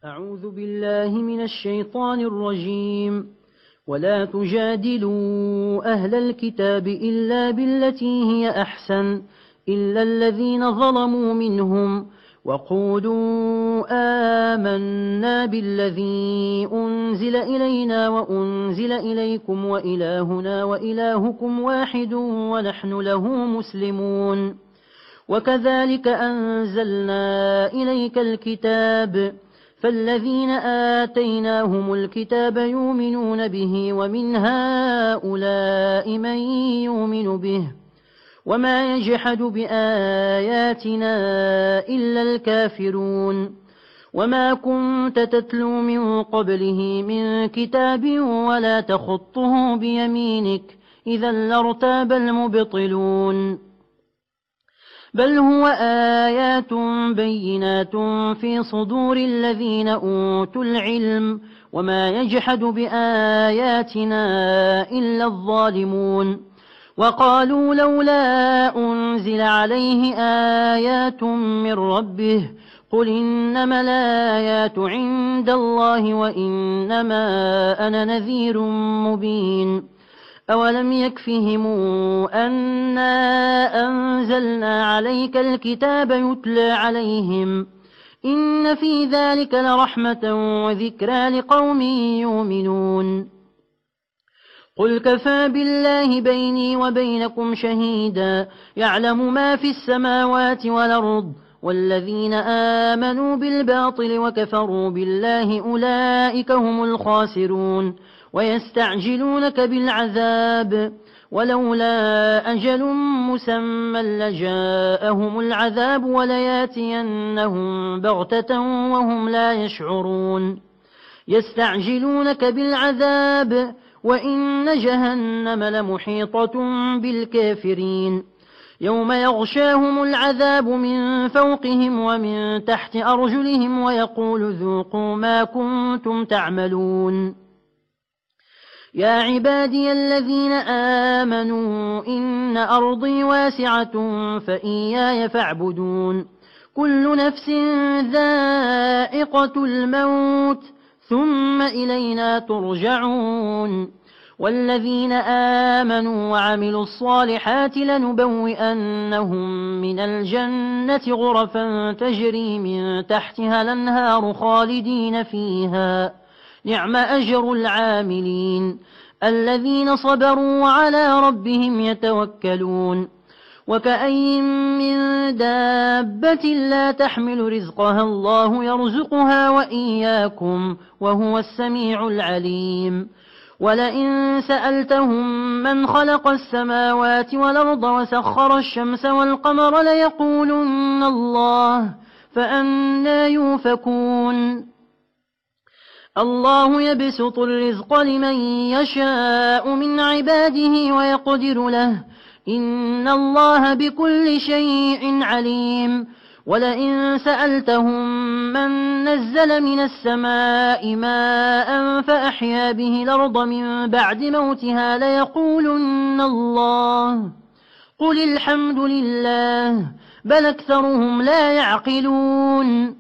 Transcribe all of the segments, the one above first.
أعوذ بالله من الشيطان الرجيم. ولا تجادلوا أهل الكتاب إلا بالتي هي أحسن إلا الذين ظلموا منهم وقولوا آمنا بالذي أنزل إلينا وأنزل إليكم وإلهنا وإلهكم واحد ونحن له مسلمون. وكذلك أنزلنا إليك الكتاب فالذين آتيناهم الكتاب يؤمنون به ومن هؤلاء من يؤمن به وما يجحد بآياتنا إلا الكافرون. وما كنت تتلو من قبله من كتاب ولا تخطه بيمينك إذا لارتاب المبطلون. بل هو آيات بينات في صدور الذين أوتوا العلم وما يجحد بآياتنا إلا الظالمون. وقالوا لولا أنزل عليه آيات من ربه قل إنما الآيات عند الله وإنما أنا نذير مبين. أولم يكفهم أنا أنزلنا عليك الكتاب يتلى عليهم إن في ذلك لرحمة وذكرى لقوم يؤمنون. قل كفى بالله بيني وبينكم شهيدا يعلم ما في السماوات والأرض والذين آمنوا بالباطل وكفروا بالله أولئك هم الخاسرون. ويستعجلونك بالعذاب ولولا أجل مسمى لجاءهم العذاب ولياتينهم بغتة وهم لا يشعرون. يستعجلونك بالعذاب وإن جهنم لمحيطة بالكافرين. يوم يغشاهم العذاب من فوقهم ومن تحت أرجلهم ويقول ذوقوا ما كنتم تعملون. يا عبادي الذين آمنوا إن أرضي واسعة فإياي فاعبدون. كل نفس ذائقة الموت ثم إلينا ترجعون. والذين آمنوا وعملوا الصالحات لنبوئنهم من الجنة غرفا تجري من تحتها الأنهار خالدين فيها نعم أجر العاملين الذين صبروا وعلى ربهم يتوكلون. وكأين من دابة لا تحمل رزقها الله يرزقها وإياكم وهو السميع العليم. ولئن سألتهم من خلق السماوات والأرض وسخر الشمس والقمر ليقولن الله فأنى يؤفكون. الله يبسط الرزق لمن يشاء من عباده ويقدر له إن الله بكل شيء عليم. ولئن سألتهم من نزل من السماء ماء فأحيا به الأرض من بعد موتها ليقولن الله قل الحمد لله بل أكثرهم لا يعقلون.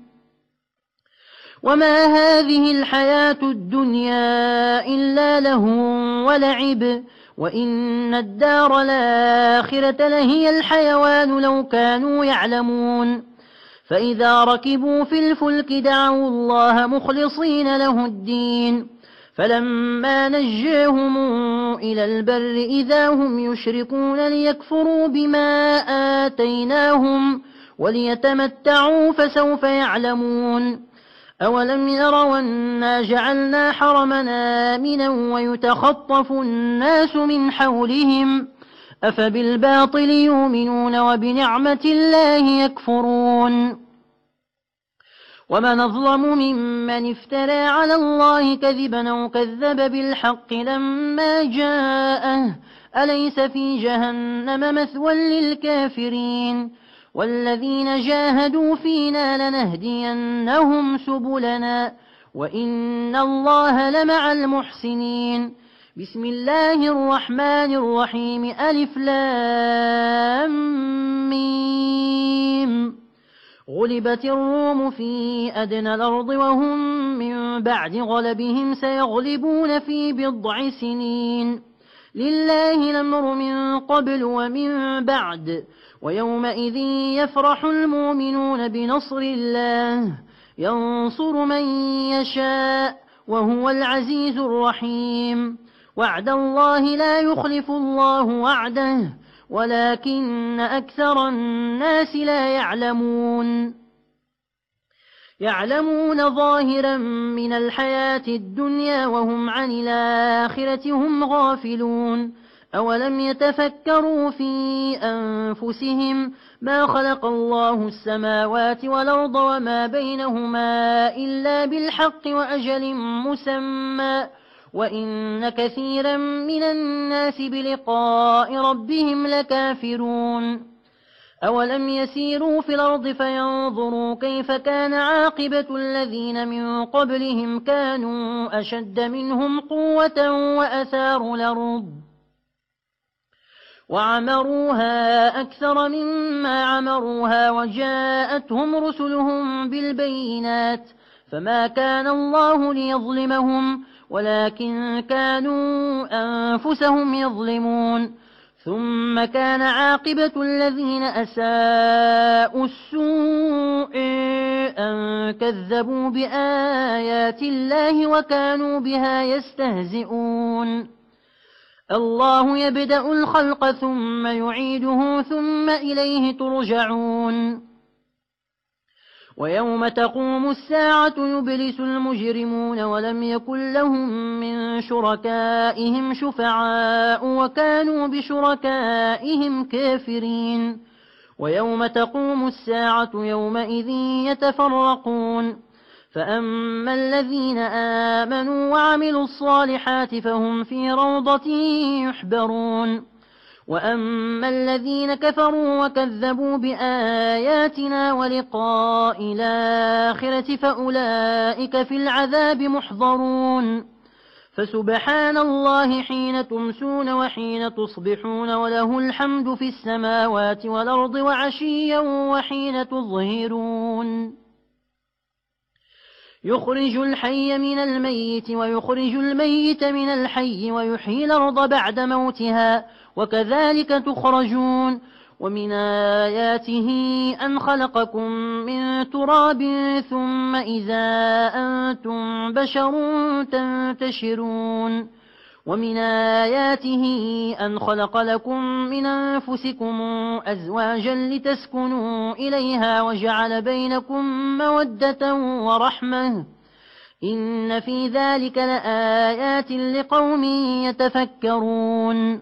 وما هذه الحياة الدنيا إلا لهو ولعب وإن الدار الآخرة لهي الحيوان لو كانوا يعلمون. فإذا ركبوا في الفلك دعوا الله مخلصين له الدين فلما نجاهم إلى البر إذا هم يشركون ليكفروا بما آتيناهم وليتمتعوا فسوف يعلمون. أولم يروا أنا جعلنا حرمنا آمنا ويتخطف الناس من حولهم أفبالباطل يؤمنون وبنعمة الله يكفرون. ومن أظلم ممن افترى على الله كذبا أو كذب بالحق لما جاءه أليس في جهنم مثوى للكافرين. والذين جاهدوا فينا لنهدينهم سبلنا وإن الله لمع المحسنين. بسم الله الرحمن الرحيم ألف لام ميم. غلبت الروم في أدنى الأرض وهم من بعد غلبهم سيغلبون في بضع سنين لله الأمر من قبل ومن بعد ويومئذ يفرح المؤمنون بنصر الله ينصر من يشاء وهو العزيز الرحيم وعد الله لا يخلف الله وعده ولكن أكثر الناس لا يعلمون ظاهرا من الحياة الدنيا وهم عن الآخرة هم غافلون أولم يتفكروا في أنفسهم ما خلق الله السماوات والأرض وما بينهما إلا بالحق وأجل مسمى وإن كثيرا من الناس بلقاء ربهم لكافرون أولم يسيروا في الأرض فينظروا كيف كان عاقبة الذين من قبلهم كانوا أشد منهم قوة وأثاروا الأرض وعمروها أكثر مما عمروها وجاءتهم رسلهم بالبينات فما كان الله ليظلمهم ولكن كانوا أنفسهم يظلمون ثم كان عاقبة الذين أساءوا السوء أن كذبوا بآيات الله وكانوا بها يستهزئون الله يبدأ الخلق ثم يعيده ثم إليه ترجعون ويوم تقوم الساعة يبلس المجرمون ولم يكن لهم من شركائهم شفعاء وكانوا بشركائهم كافرين ويوم تقوم الساعة يومئذ يتفرقون فأما الذين آمنوا وعملوا الصالحات فهم في روضة يحبرون وأما الذين كفروا وكذبوا بآياتنا ولقاء الآخرة فأولئك في العذاب محضرون فسبحان الله حين تمسون وحين تصبحون وله الحمد في السماوات والأرض وعشيا وحين تظهرون يخرج الحي من الميت ويخرج الميت من الحي ويحيي الأرض بعد موتها وكذلك تخرجون ومن آياته أن خلقكم من تراب ثم إذا أنتم بشر تنتشرون ومن آياته أن خلق لكم من أنفسكم أزواجا لتسكنوا إليها وجعل بينكم مودة ورحمة إن في ذلك لآيات لقوم يتفكرون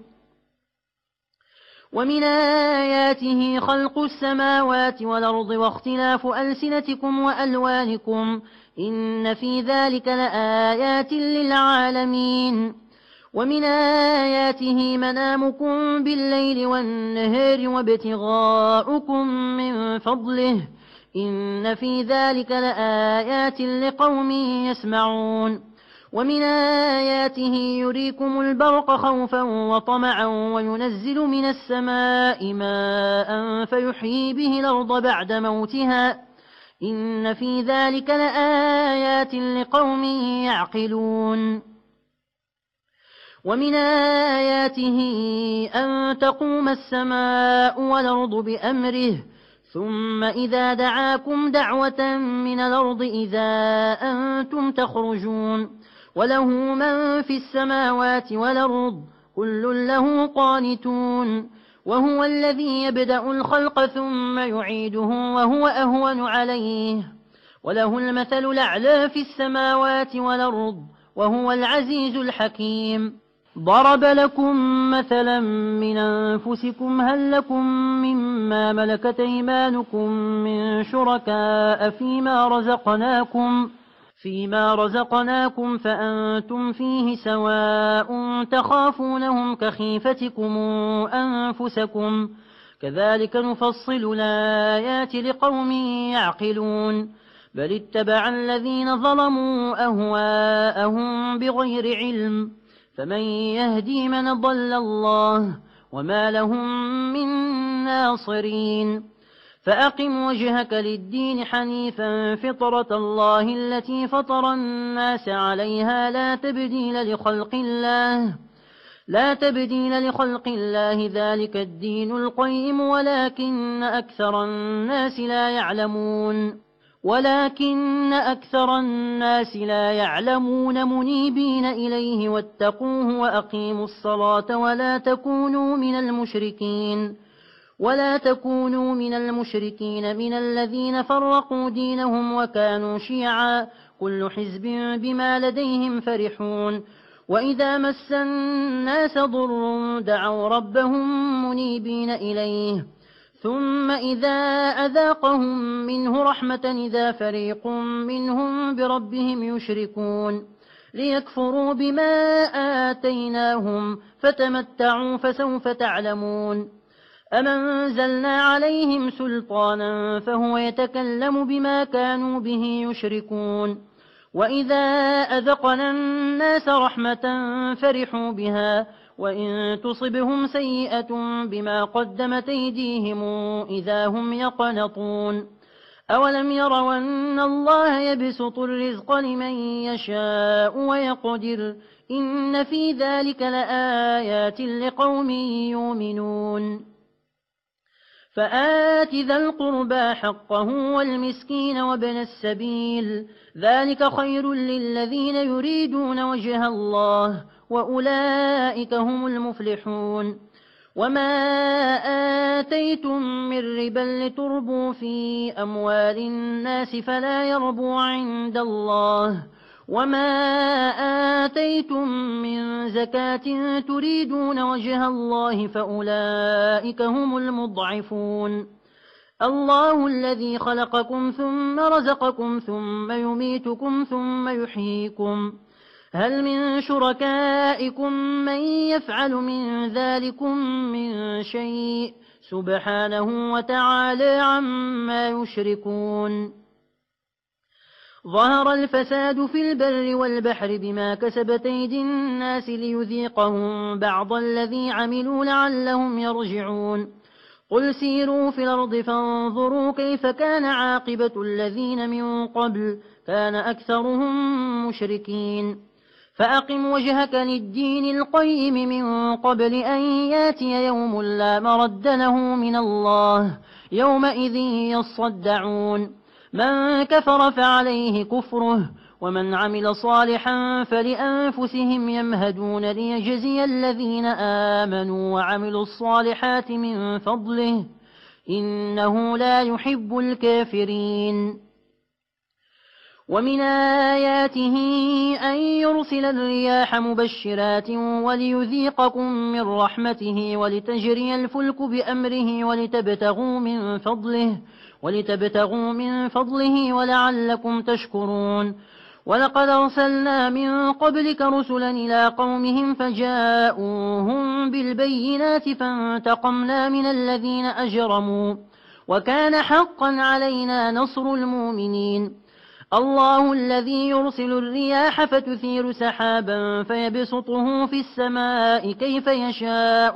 ومن آياته خلق السماوات والأرض واختلاف ألسنتكم وألوانكم إن في ذلك لآيات للعالمين ومن آياته منامكم بالليل والنهار وابتغاؤكم من فضله إن في ذلك لآيات لقوم يسمعون ومن آياته يريكم البرق خوفا وطمعا وينزل من السماء ماء فيحيي به الأرض بعد موتها إن في ذلك لآيات لقوم يعقلون ومن آياته أن تقوم السماء والأرض بأمره ثم إذا دعاكم دعوة من الأرض إذا أنتم تخرجون وله من في السماوات والأرض كل له قانتون وهو الذي يبدأ الخلق ثم يعيده وهو أهون عليه وله المثل الأعلى في السماوات والأرض وهو العزيز الحكيم ضرب لكم مثلا من أنفسكم هل لكم مما ملكت أيمانكم من شركاء فيما رزقناكم فأنتم فيه سواء تخافونهم كخيفتكم أنفسكم كذلك نفصل الآيات لقوم يعقلون بل اتبع الذين ظلموا أهواءهم بغير علم فمن يهدي من ضل الله وما لهم من ناصرين فأقم وجهك للدين حنيفا فطرة الله التي فطر الناس عليها لا تبديل لخلق الله ذلك الدين القيم ولكن أكثر الناس لا يعلمون منيبين إليه واتقوه وأقيموا الصلاة ولا تكونوا من المشركين من الذين فرقوا دينهم وكانوا شيعا كل حزب بما لديهم فرحون وإذا مس الناس ضر دعوا ربهم منيبين إليه ثم إذا أذاقهم منه رحمة إذا فريق منهم بربهم يشركون ليكفروا بما آتيناهم فتمتعوا فسوف تعلمون أم أنزلنا عليهم سلطانا فهو يتكلم بما كانوا به يشركون وإذا أذقنا الناس رحمة فرحوا بها وإن تصبهم سيئة بما قدمت أيديهم إذا هم يقنطون أولم يروا أن الله يبسط الرزق لمن يشاء ويقدر إن في ذلك لآيات لقوم يؤمنون فآت ذا القربى حقه والمسكين وابن السبيل ذلك خير للذين يريدون وجه الله وأولئك هم المفلحون وما آتيتم من ربا لتربوا في أموال الناس فلا يربو عند الله وما آتيتم من زكاة تريدون وجه الله فأولئك هم المضعفون الله الذي خلقكم ثم رزقكم ثم يميتكم ثم يحييكم هل من شركائكم من يفعل من ذلكم من شيء سبحانه وتعالى عما يشركون ظهر الفساد في البر والبحر بما كسبت أيدي الناس ليذيقهم بعض الذي عملوا لعلهم يرجعون قل سيروا في الأرض فانظروا كيف كان عاقبة الذين من قبل كان أكثرهم مشركين فأقم وجهك للدين القيم من قبل أن ياتي يوم لا مرد له من الله يومئذ يصدعون من كفر فعليه كفره ومن عمل صالحا فلأنفسهم يمهدون ليجزي الذين آمنوا وعملوا الصالحات من فضله إنه لا يحب الكافرين ومن آياته أن يرسل الرياح مبشرات وليذيقكم من رحمته ولتجري الفلك بأمره ولتبتغوا من فضله ولعلكم تشكرون ولقد أرسلنا من قبلك رسلا إلى قومهم فجاءوهم بالبينات فانتقمنا من الذين أجرموا وكان حقا علينا نصر المؤمنين الله الذي يرسل الرياح فتثير سحابا فيبسطه في السماء كيف يشاء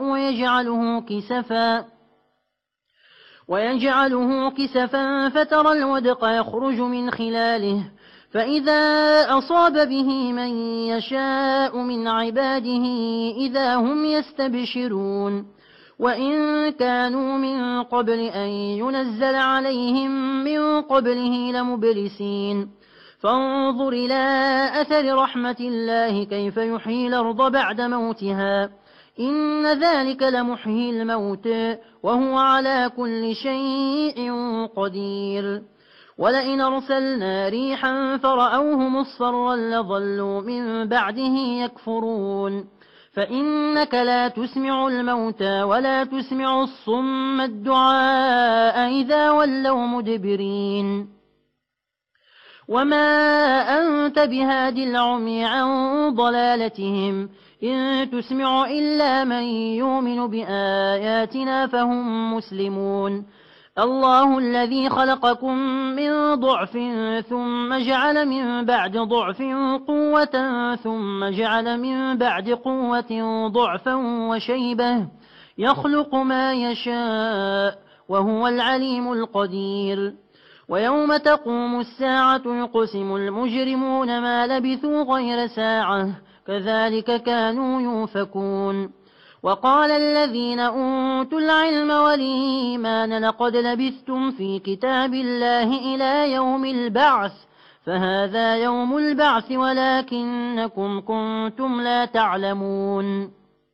ويجعله كسفا فترى الودق يخرج من خلاله فإذا أصاب به من يشاء من عباده إذا هم يستبشرون وإن كانوا من قبل أن ينزل عليهم من قبله لمبلسين فانظر إلى أثر رحمة الله كيف يحيي الأرض بعد موتها إن ذلك لمحيي الموت وهو على كل شيء قدير ولئن أرسلنا ريحا فرأوه مصفرا لظلوا من بعده يكفرون فإنك لا تسمع الموتى ولا تسمع الصم الدعاء إذا ولوا مدبرين وما أنت بهاد العمي عن ضلالتهم إن تسمع إلا من يؤمن بآياتنا فهم مسلمون الله الذي خلقكم من ضعف ثم جعل من بعد ضعف قوة ثم جعل من بعد قوة ضعفا وشيبة يخلق ما يشاء وهو العليم القدير. ويوم تقوم الساعة يقسم المجرمون ما لبثوا غير ساعة كذلك كانوا يؤفكون. وقال الذين أوتوا العلم والإيمان لقد لبثتم في كتاب الله إلى يوم البعث فهذا يوم البعث ولكنكم كنتم لا تعلمون.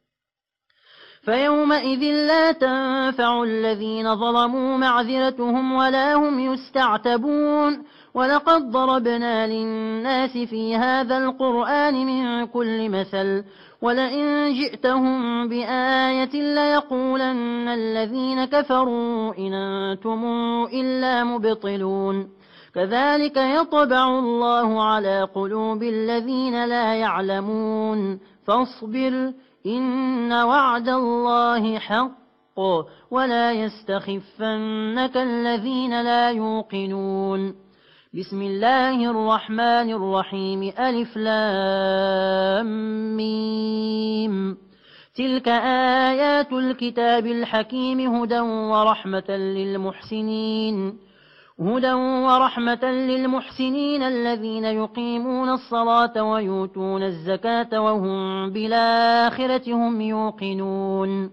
فيومئذ لا تنفع الذين ظلموا معذرتهم ولا هم يستعتبون. ولقد ضربنا للناس في هذا القرآن من كل مثل ولئن جئتهم بآية ليقولن الذين كفروا إن أنتم إلا مبطلون. كذلك يطبع الله على قلوب الذين لا يعلمون. فاصبر إن وعد الله حق ولا يستخفنك الذين لا يوقنون. بسم الله الرحمن الرحيم ألف لام ميم. تلك آيات الكتاب الحكيم هدى ورحمة للمحسنين الذين يقيمون الصلاة ويؤتون الزكاة وهم بالآخرة هم يوقنون.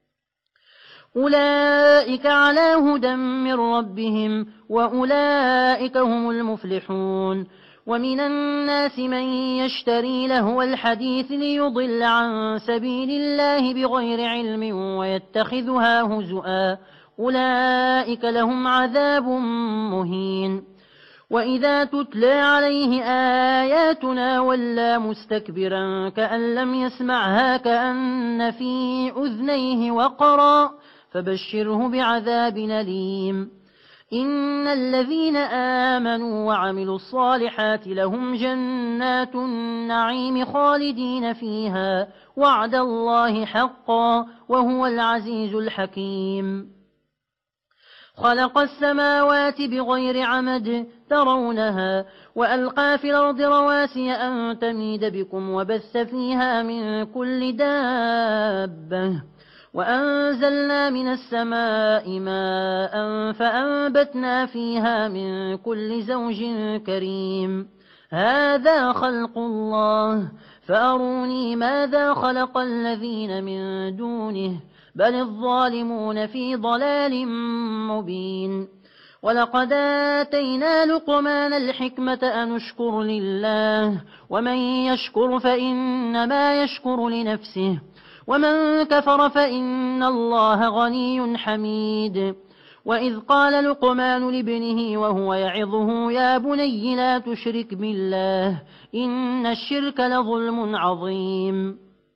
أولئك على هدى من ربهم وأولئك هم المفلحون. ومن الناس من يشتري لهو الحديث ليضل عن سبيل الله بغير علم ويتخذها هزؤا أولئك لهم عذاب مهين. وإذا تتلى عليه آياتنا ولى مستكبرا كأن لم يسمعها كأن في أذنيه وقرا فبشره بعذاب أليم. إن الذين آمنوا وعملوا الصالحات لهم جنات النعيم خالدين فيها وعد الله حقا وهو العزيز الحكيم. خلق السماوات بغير عمد ترونها وألقى في الأرض رواسي أن تميد بكم وبث فيها من كل دابة وأنزلنا من السماء ماء فأنبتنا فيها من كل زوج كريم. هذا خلق الله فأروني ماذا خلق الذين من دونه بل الظالمون في ضلال مبين. ولقد آتينا لقمان الحكمة أن اشكر لله ومن يشكر فإنما يشكر لنفسه ومن كفر فإن الله غني حميد. وإذ قال لقمان لابنه وهو يعظه يا بني لا تشرك بالله إن الشرك لظلم عظيم.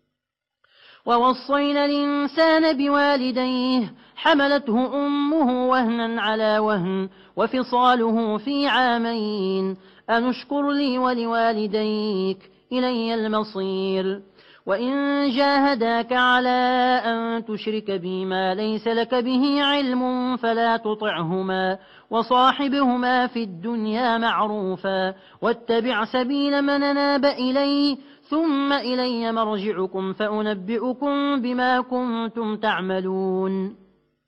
ووصينا الإنسان بوالديه حملته أمه وهنا على وهن وفصاله في عامين أن اشكر لي ولوالديك إلي المصير. وإن جاهداك على أن تشرك بي ما ليس لك به علم فلا تطعهما وصاحبهما في الدنيا معروفا واتبع سبيل من أناب إلي ثم إلي مرجعكم فأنبئكم بما كنتم تعملون.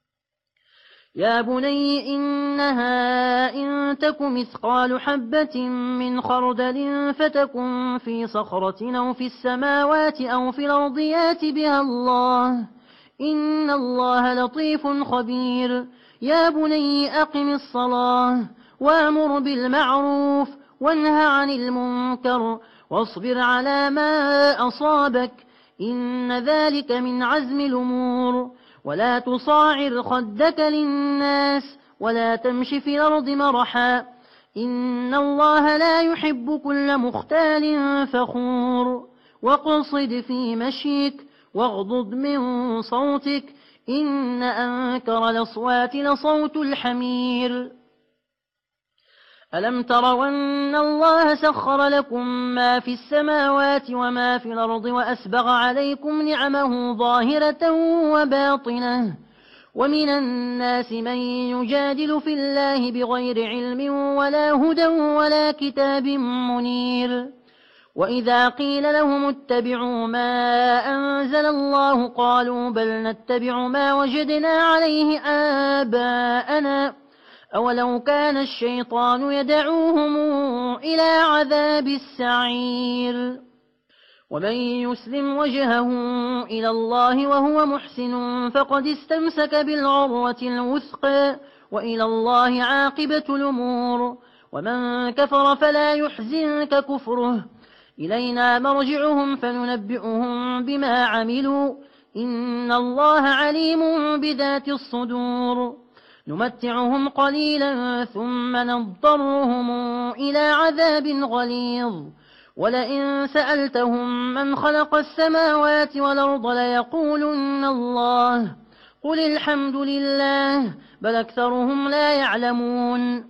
يا بني إنها إن تك مثقال حبة من خردل فتكن في صخرة أو في السماوات أو في الأرض يات بها الله إن الله لطيف خبير. يا بني أقم الصلاة وأمر بالمعروف وانهى عن المنكر واصبر على ما أصابك إن ذلك من عزم الأمور. ولا تصاعر خدك للناس ولا تمش في الأرض مرحا إن الله لا يحب كل مختال فخور. واقصد في مشيك واغضض من صوتك إن أنكر الأصوات لصوت الحمير. ألم تروا أن الله سخر لكم ما في السماوات وما في الأرض وأسبغ عليكم نعمه ظاهرة وباطنة ومن الناس من يجادل في الله بغير علم ولا هدى ولا كتاب منير. وإذا قيل لهم اتبعوا ما أنزل الله قالوا بل نتبع ما وجدنا عليه آباءنا أولو كان الشيطان يدعوهم إلى عذاب السعير ومن يسلم وجهه إلى الله وهو محسن فقد استمسك بالعروة الوثقى وإلى الله عاقبة الأمور ومن كفر فلا يحزنك كفره إلينا مرجعهم فننبئهم بما عملوا إن الله عليم بذات الصدور نمتعهم قليلا ثم نضطرهم إلى عذاب غليظ ولئن سألتهم من خلق السماوات والأرض ليقولن الله قل الحمد لله بل أكثرهم لا يعلمون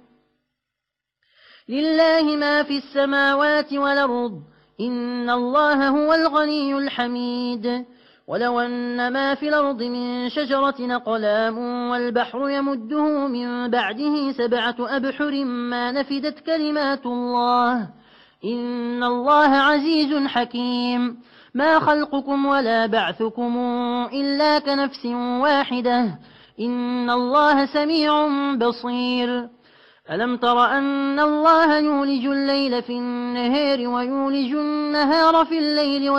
لله ما في السماوات والأرض إن الله هو الغني الحميد ولو أن ما في الأرض من شجرة أقلام والبحر يمده من بعده 7 أبحر ما نفدت كلمات الله إن الله عزيز حكيم ما خلقكم ولا بعثكم إلا كنفس واحدة إن الله سميع بصير ألم تر أن الله يولج الليل في النهار ويولج النهار في الليل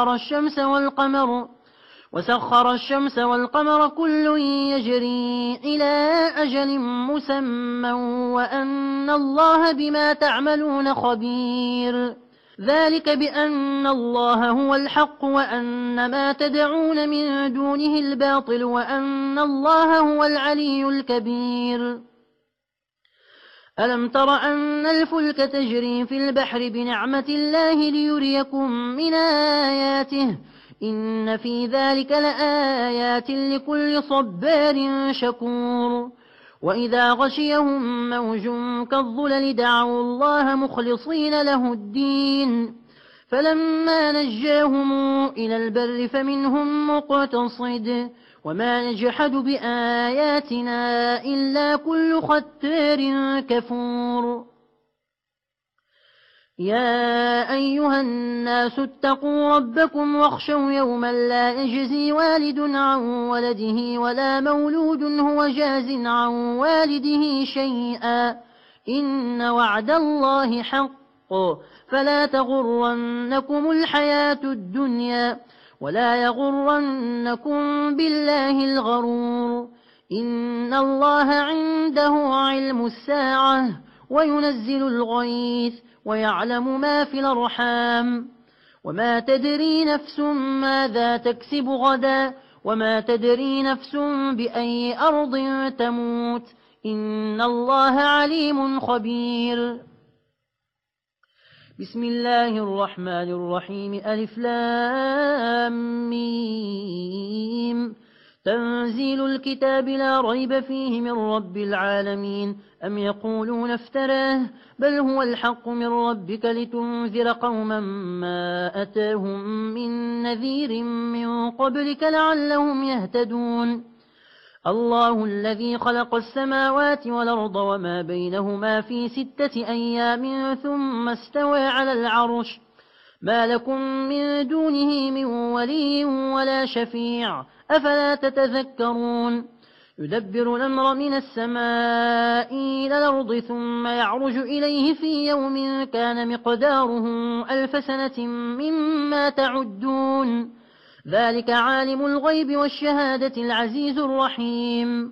وسخر الشمس والقمر كل يجري إلى أجل مسمى وأن الله بما تعملون خبير ذلك بأن الله هو الحق وأن ما تدعون من دونه الباطل وأن الله هو العلي الكبير ألم تر أن الفلك تجري في البحر بنعمة الله ليريكم من آياته إن في ذلك لآيات لكل صبار شكور وإذا غشيهم موج كالظلل دعوا الله مخلصين له الدين فلما نجاهم إلى البر فمنهم مقتصد وما نجحد بآياتنا إلا كل ختار كفور يا أيها الناس اتقوا ربكم واخشوا يوما لا يجزي والد عن ولده ولا مولود هو جاز عن والده شيئا إن وعد الله حق فلا تغرنكم الحياة الدنيا ولا يغرنكم بالله الغرور إن الله عنده علم الساعة وينزل الغيث ويعلم ما في الأرحام وما تدري نفس ماذا تكسب غدا وما تدري نفس بأي أرض تموت إن الله عليم خبير بسم الله الرحمن الرحيم ألف لام ميم تنزيل الكتاب لا ريب فيه من رب العالمين أم يقولون افتراه بل هو الحق من ربك لتنذر قوما ما أتاهم من نذير من قبلك لعلهم يهتدون الله الذي خلق السماوات والأرض وما بينهما في 6 أيام ثم استوى على العرش ما لكم من دونه من ولي ولا شفيع أفلا تتذكرون يدبر الأمر من السماء إلى الأرض ثم يعرج إليه في يوم كان مقداره 1000 سنة مما تعدون ذلك عالم الغيب والشهادة العزيز الرحيم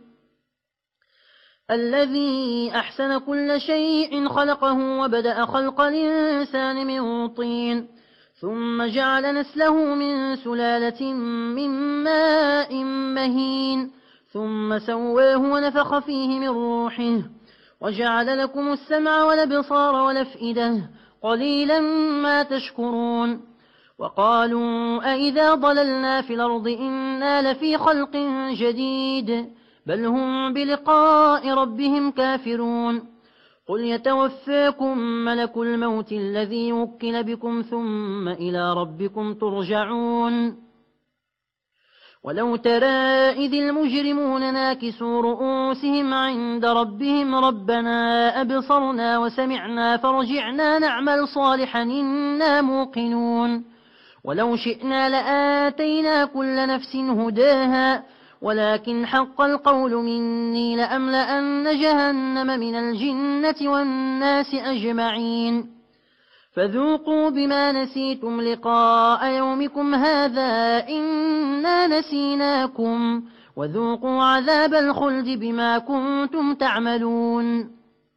الذي أحسن كل شيء خلقه وبدأ خلق الإنسان من طين ثم جعل نسله من سلالة من ماء مهين ثم سواه ونفخ فيه من روحه وجعل لكم السمع والأبصار والأفئدة قليلا ما تشكرون وقالوا أئذا ضللنا في الأرض إنا لفي خلق جديد بل هم بلقاء ربهم كافرون قل يتوفاكم ملك الموت الذي وكل بكم ثم إلى ربكم ترجعون ولو ترى إذ المجرمون ناكسوا رؤوسهم عند ربهم ربنا أبصرنا وسمعنا فرجعنا نعمل صالحا إنا موقنون ولو شئنا لآتينا كل نفس هداها ولكن حق القول مني لأملأن جهنم من الجنة والناس أجمعين فذوقوا بما نسيتم لقاء يومكم هذا إنا نسيناكم وذوقوا عذاب الخلد بما كنتم تعملون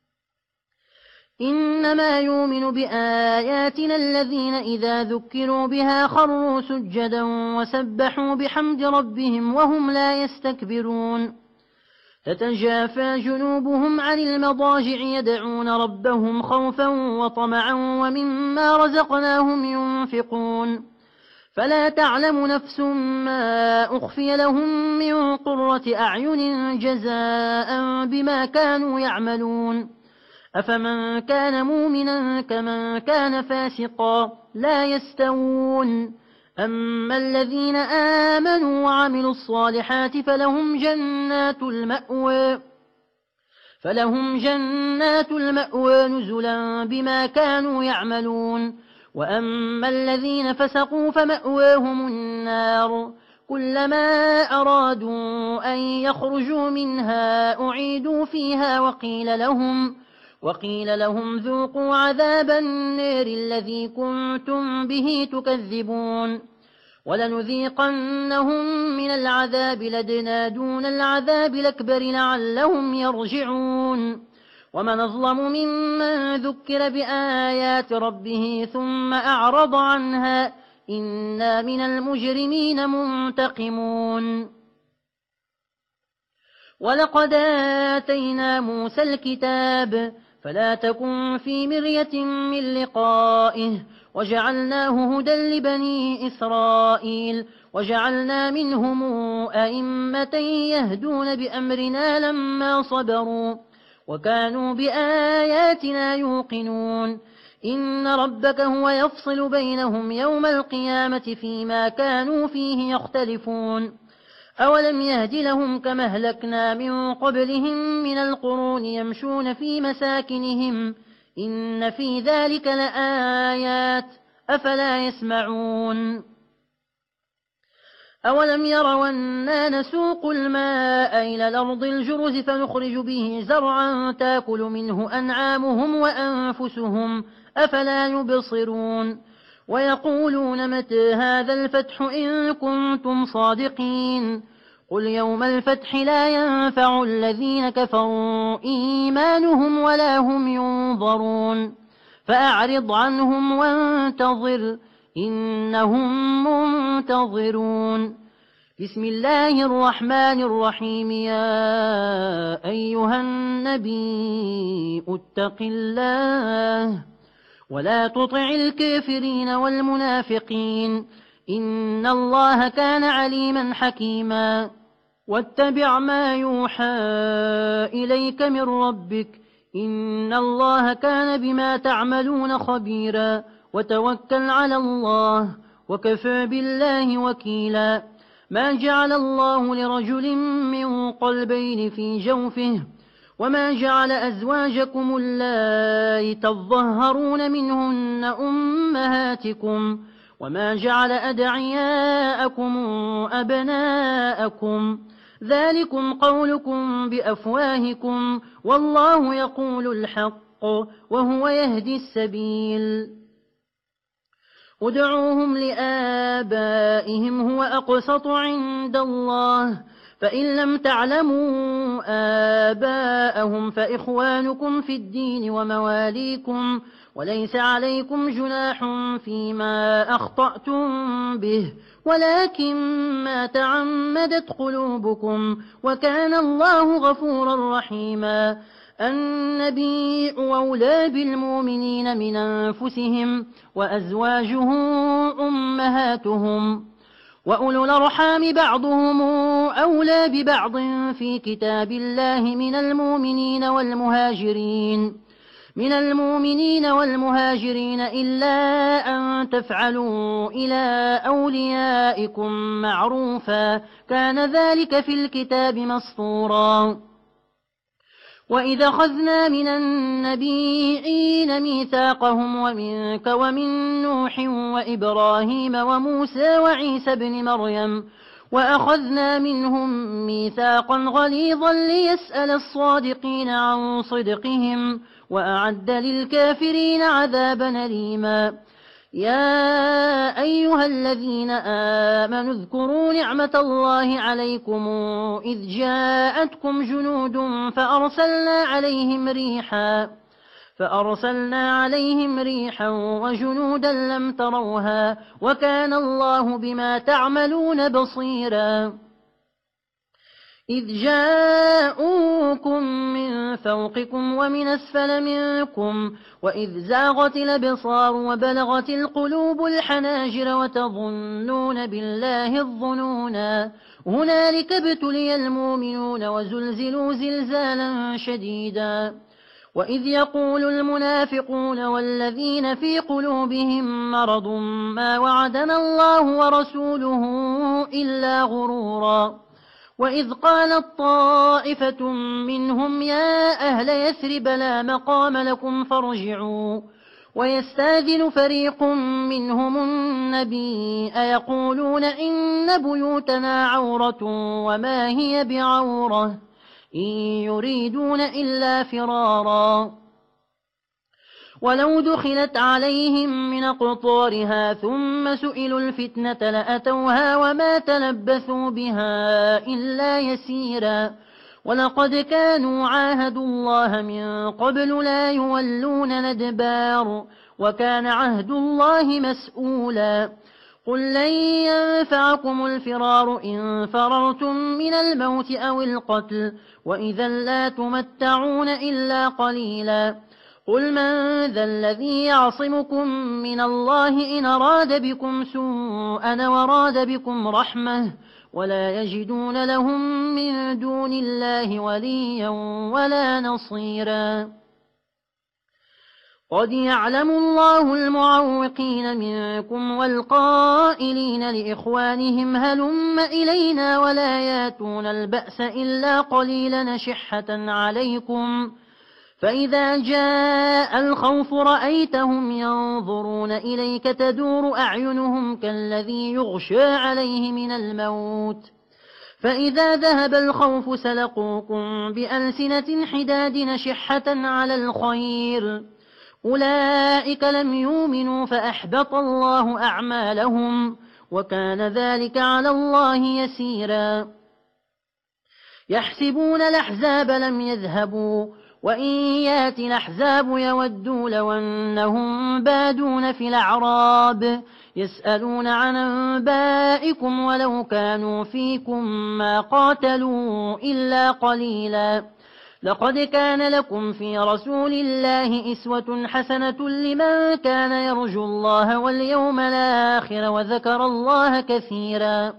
إنما يؤمن بآياتنا الذين إذا ذكروا بها خروا سجدا وسبحوا بحمد ربهم وهم لا يستكبرون تتجافى جنوبهم عن المضاجع يدعون ربهم خوفا وطمعا ومما رزقناهم ينفقون فلا تعلم نفس ما أخفي لهم من قرة أعين جزاء بما كانوا يعملون أفمن كان مؤمنا كمن كان فاسقا لا يستوون أما الذين آمنوا وعملوا الصالحات فلهم جنات المأوى نزلا بما كانوا يعملون وأما الذين فسقوا فمأواهم النار كلما أرادوا أن يخرجوا منها أعيدوا فيها وقيل لهم ذوقوا عذاب النار الذي كنتم به تكذبون ولنذيقنهم من العذاب لدنا دون العذاب الأكبر لعلهم يرجعون ومن أظلم ممن ذكر بآيات ربه ثم أعرض عنها إنا من المجرمين منتقمون ولقد آتينا موسى الكتاب فلا تكن في مرية من لقائه وجعلناه هدى لبني إسرائيل وجعلنا منهم أئمة يهدون بأمرنا لما صبروا وكانوا بآياتنا يوقنون إن ربك هو يفصل بينهم يوم القيامة فيما كانوا فيه يختلفون أولم يهد لهم كما أهلكنا من قبلهم من القرون يمشون في مساكنهم إن في ذلك لآيات أفلا يسمعون أولم يروا أنا نسوق الماء إلى الأرض الجرز فنخرج به زرعا تاكل منه أنعامهم وأنفسهم أفلا يبصرون ويقولون متى هذا الفتح إن كنتم صادقين قل يوم الفتح لا ينفع الذين كفروا إيمانهم ولا هم ينظرون فأعرض عنهم وانتظر إنهم منتظرون بسم الله الرحمن الرحيم يا أيها النبي اتق الله ولا تطع الكافرين والمنافقين إن الله كان عليما حكيما واتبع ما يوحى إليك من ربك إن الله كان بما تعملون خبيرا وتوكل على الله وكفى بالله وكيلا ما جعل الله لرجل من قلبين في جوفه وما جعل أزواجكم اللائي تظهرون منهن أمهاتكم وما جعل أدعياءكم أبناءكم ذلكم قولكم بأفواهكم والله يقول الحق وهو يهدي السبيل ادعوهم لآبائهم هو أقسط عند الله فإن لم تعلموا آباءهم فإخوانكم في الدين ومواليكم وليس عليكم جناح فيما أخطأتم به ولكن ما تعمدت قلوبكم وكان الله غفورا رحيما النبي أولى بالمؤمنين من أنفسهم وأزواجه أمهاتهم وأولو الأرحام بعضهم أولى ببعض في كتاب الله من المؤمنين والمهاجرين من المؤمنين والمهاجرين إلا أن تفعلوا إلى أوليائكم معروفا كان ذلك في الكتاب مسطورا وإذا أخذنا من النبيين ميثاقهم ومنك ومن نوح وإبراهيم وموسى وعيسى بن مريم وأخذنا منهم ميثاقا غليظا ليسأل الصادقين عن صدقهم وأعد للكافرين عذابا أليما يا أيها الذين آمنوا اذكروا نعمة الله عليكم إذ جاءتكم جنود فأرسلنا عليهم ريحا وجنودا لم تروها وكان الله بما تعملون بصيرا إذ جاءوكم من فوقكم ومن أسفل منكم وإذ زاغت الأبصار وبلغت القلوب الحناجر وتظنون بالله الظنونا هنالك ابتلي المؤمنون وزلزلوا زلزالا شديدا وإذ يقول المنافقون والذين في قلوبهم مرض ما وعدنا الله ورسوله إلا غرورا وإذ قالت طائفة منهم يا أهل يثرب لا مقام لكم فارجعوا ويستاذن فريق منهم النبي أيقولون إن بيوتنا عورة وما هي بعورة إن يريدون إلا فرارا ولو دخلت عليهم من أقطارها ثم سئلوا الفتنة لأتوها وما تلبثوا بها إلا يسيرا ولقد كانوا عاهدوا الله من قبل لا يولون الأدبار وكان عهد الله مسؤولا قل لن ينفعكم الفرار إن فررتم من الموت أو القتل وإذا لا تمتعون إلا قليلا قل من ذا الذي يعصمكم من الله إن أراد بكم سوءا وراد بكم رحمة ولا يجدون لهم من دون الله وليا ولا نصيرا قد يعلم الله المعوقين منكم والقائلين لإخوانهم هلم إلينا ولا ياتون البأس إلا قليلا شحة عليكم فإذا جاء الخوف رأيتهم ينظرون إليك تدور أعينهم كالذي يغشى عليه من الموت فإذا ذهب الخوف سلقوكم بألسنة حداد شحة على الخير أولئك لم يؤمنوا فأحبط الله أعمالهم وكان ذلك على الله يسيرا يحسبون الأحزاب لم يذهبوا وإن ياتي الأحزاب يودوا لو أنهم بادون في الأعراب يسألون عن أنبائكم ولو كانوا فيكم ما قاتلوا إلا قليلا لقد كان لكم في رسول الله إسوة حسنة لمن كان يرجو الله واليوم الآخر وذكر الله كثيرا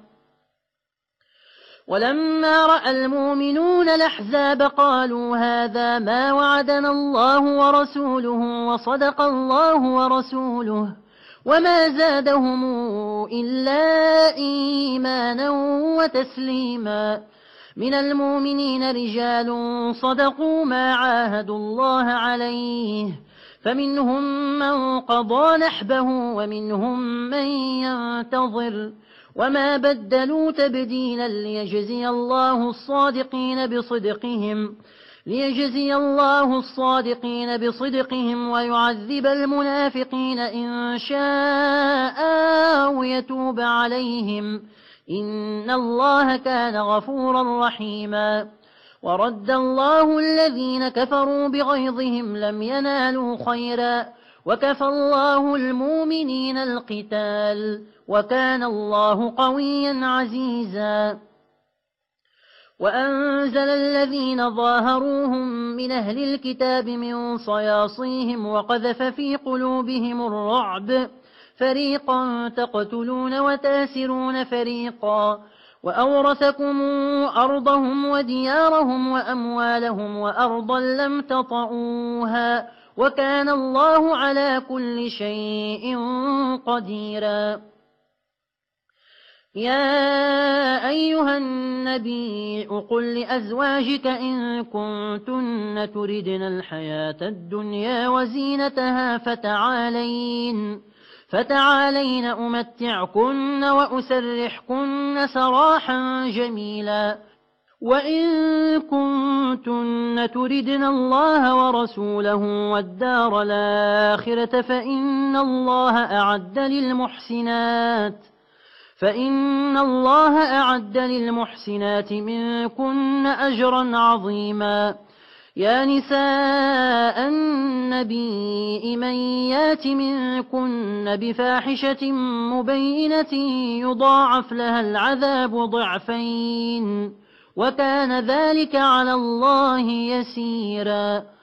ولما رأى المؤمنون الأحزاب قالوا هذا ما وعدنا الله ورسوله وصدق الله ورسوله وما زادهم إلا إيمانا وتسليما من المؤمنين رجال صدقوا ما عاهدوا الله عليه فمنهم من قضى نحبه ومنهم من ينتظر وما بدلوا تبديلا ليجزي الله الصادقين بصدقهم ويعذب المنافقين إن شاء أو يتوب عليهم إن الله كان غفورا رحيما ورد الله الذين كفروا بغيظهم لم ينالوا خيرا وكفى الله المؤمنين القتال وكان الله قويا عزيزا وأنزل الذين ظاهروهم من أهل الكتاب من صياصيهم وقذف في قلوبهم الرعب فريقا تقتلون وتاسرون فريقا وأورثكم أرضهم وديارهم وأموالهم وأرضا لم تطئوها وكان الله على كل شيء قديرا. يا أيها النبي قل لأزواجك إن كنتن تردن الحياة الدنيا وزينتها فتعالين أمتعكن وأسرحكن سراحا جميلا. وإن كنتن تردن الله ورسوله والدار الآخرة فإن الله أعد للمحسنات منكن أجرا عظيما. يا نساء النبي من يات منكن بفاحشة مبينة يضاعف لها العذاب ضعفين وكان ذلك على الله يسيرا.